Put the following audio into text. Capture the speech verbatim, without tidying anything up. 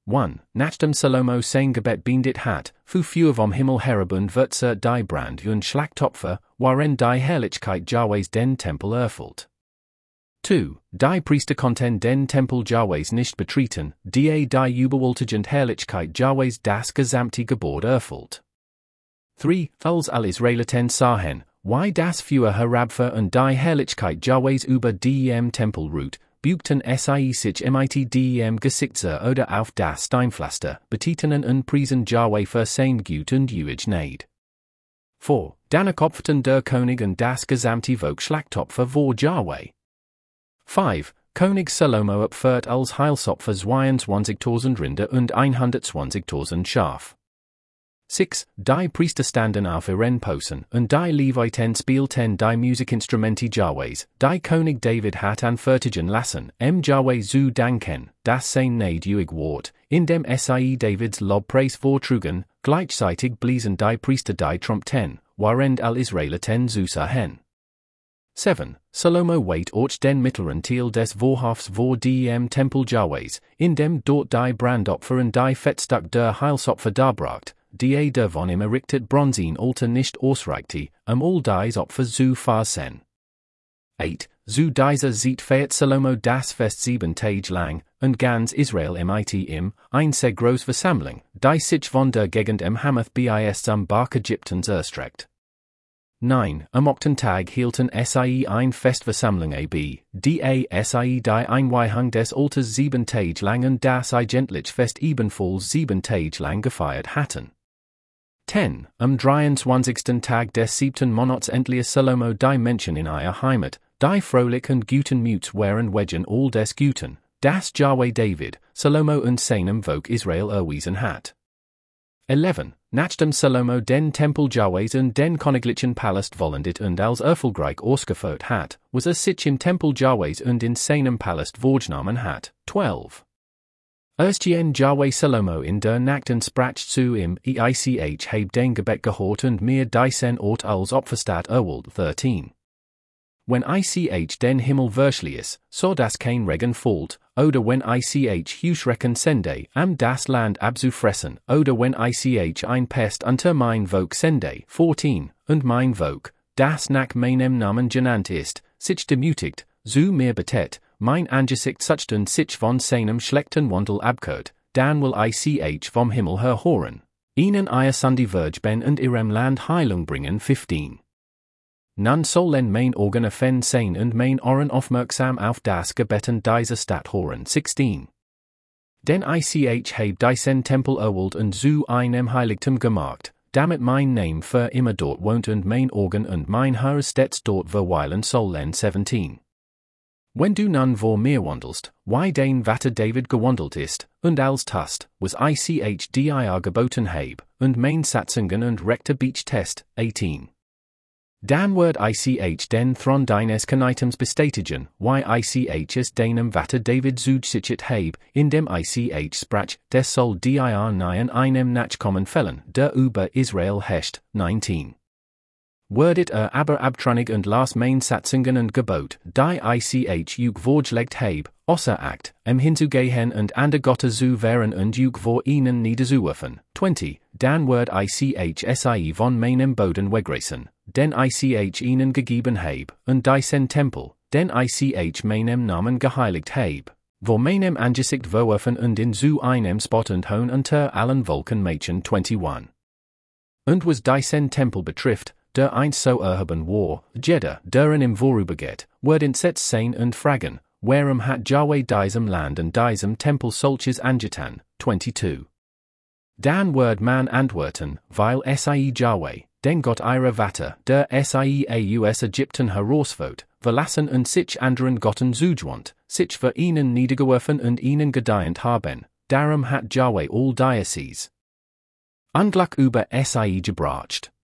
one. Nachdem Salomo sein Gebet beendet hat, fu für vom Himmel herabund wird zur die Brand und Schlachtopfer, waren die Herrlichkeit Jahwes den Tempel erfüllt. two. Die Priester konnten den Tempel Jahwes nicht betreten, die die überwältigend Herrlichkeit Jahwes das gesamte Gebäude erfüllt. three. Als Al-Israeliten sahen, wie das Feuer herabfuhr und die Herrlichkeit Jahwes über die im Tempel ruht, beugten sie sich mit dem Gesichter oder auf das Steinpflaster, betitenen und priesen Jahwe für sein Gut und ewig Gnade. four. Dann erkopften der König und das gesamte Volk Schlachtopfer vor Jahwe. five. König Salomo opfert als Heilsopfer zweiundzwanzigtausend Rinder und hundertzwanzigtausend Schaf. six. Die Priester standen auf ihren Posten, und die Leviten spielten die Musikinstrumente Jahwes, die König David hat anfertigen lassen, em Jahwe zu danken, das sein Gnade ward, indem sie Davids Lobpreis vortrugen, gleichzeitig bliesen die Priester die Trompeten, während Al-Israeliten zu sahen. seven. Salomo wait ort den mittleren Teil des Vorhofs vor dem Tempel Jahwes, indem dort die Brandopfer und die Fettstück der Heilsopfer darbracht, die der von ihm errichtet bronzen Altar nicht ausreichte, um all dies Opfer zu versen. eight. Zu dieser Zeit feiert Salomo das Fest sieben Tage lang, und ganz Israel mit ihm, ein sehr groß Versammlung, die sich von der Gegend im Hamath bis zum Berg Ägyptens erstreckt. nine. Am achten Tag hielten sie ein Festversammlung ab, die sie die Einweihung des Altars sieben Tage lang und das eigentliche Fest ebenfalls sieben Tage lang gefeiert hatten. ten. Am dreiundzwanzigsten Tag des siebten Monats endlich Salomo die Menschen in ihrer Heimat, die fröhlich und guten Muts waren wegen all des Guten, das Jahwe David, Salomo und seinem Volk Israel erwiesen hat. eleven. Nachdem Salomo den Tempel Jahwes und den königlichen Palast vollendet und als erfolgreich ausgeführt hat, was er sich im Tempel Jahwes und in seinem Palast vorgenommen hat. twelve. Erstien Jahwe Salomo in der Nacht und sprach zu ihm, ich hab den Gebet gehört und mir diesen Ort als Opferstadt erwählt. thirteen. Wenn ich den Himmel verschließ, so dass kein Regen fällt, oder wenn ich Heuschrecken sende, am das Land abzufressen, oder wenn ich ein Pest unter mein Volk sende. fourteen. Und mein Volk, das nach meinem Namen genannt ist, sich demütigt, zu mir betet, mein Angesicht sucht und sich von seinem schlechten Wandel abkehrt, dann will ich vom Himmel her hören, ihnen ihr Sunday Vergben und ihrem Land Heilung bringen. fifteen. Nun sollen mein Augen offen sein und mein Ohren aufmerksam auf das Gebeten dieser Stadt hören. sixteen. Denn ich hab diesen Tempel erwählt und zu einem Heiligtum gemacht, damit mein Name für immer dort wohnt und mein Augen und mein Herr stets dort verweilen sollen. seventeen. Wenn du nun vor mir wandelst, wie den Vater David gewandelt ist, und als tust, was ich dir geboten hab, und mein Satzungen und rechte Beach test. eighteen. Dann wird ich den Thron deines Kneitums bestätigen, wie ich es deinem Vater David zugesichert hab, indem ich sprach, des soll dir nahen einem Nachkommen fällen, der über Israel herrscht. nineteen. Werdet er aber abtrünnig und las mein Satzungen und Gebot, die ich juk vorgelegt hab, außer Acht, em hinzugehen und an der Gotte zu wehren und juk vor ihnen niederzuwerfen. twenty. Dann wird ich sie von meinem Boden wegreißen, den ich ihnen gegeben hab, und diesen Tempel, den ich meinem Namen geheiligt hab, wo meinem Angesicht verwerfen und in zu einem Spot und hohn unter allen Volken Mädchen. twenty-one. Und was diesen Tempel betrifft, der einst so erhoben war, jeder, der in ihm vorübergeht, wird entsetzt sein und fragen, warum hat Jahwe diesem Land und diesem Tempel solches angetan. twenty-two. Dann wird man antworten, weil sie Jahwe, den Gott ihrer Vater, der sie aus Ägypten herausführt, verlassen und sich anderen Gotten zugewandt, sich für ihnen niedergeworfen und ihnen gedient haben, darum hat Jahwe all Diocese Anglack über sie gebracht.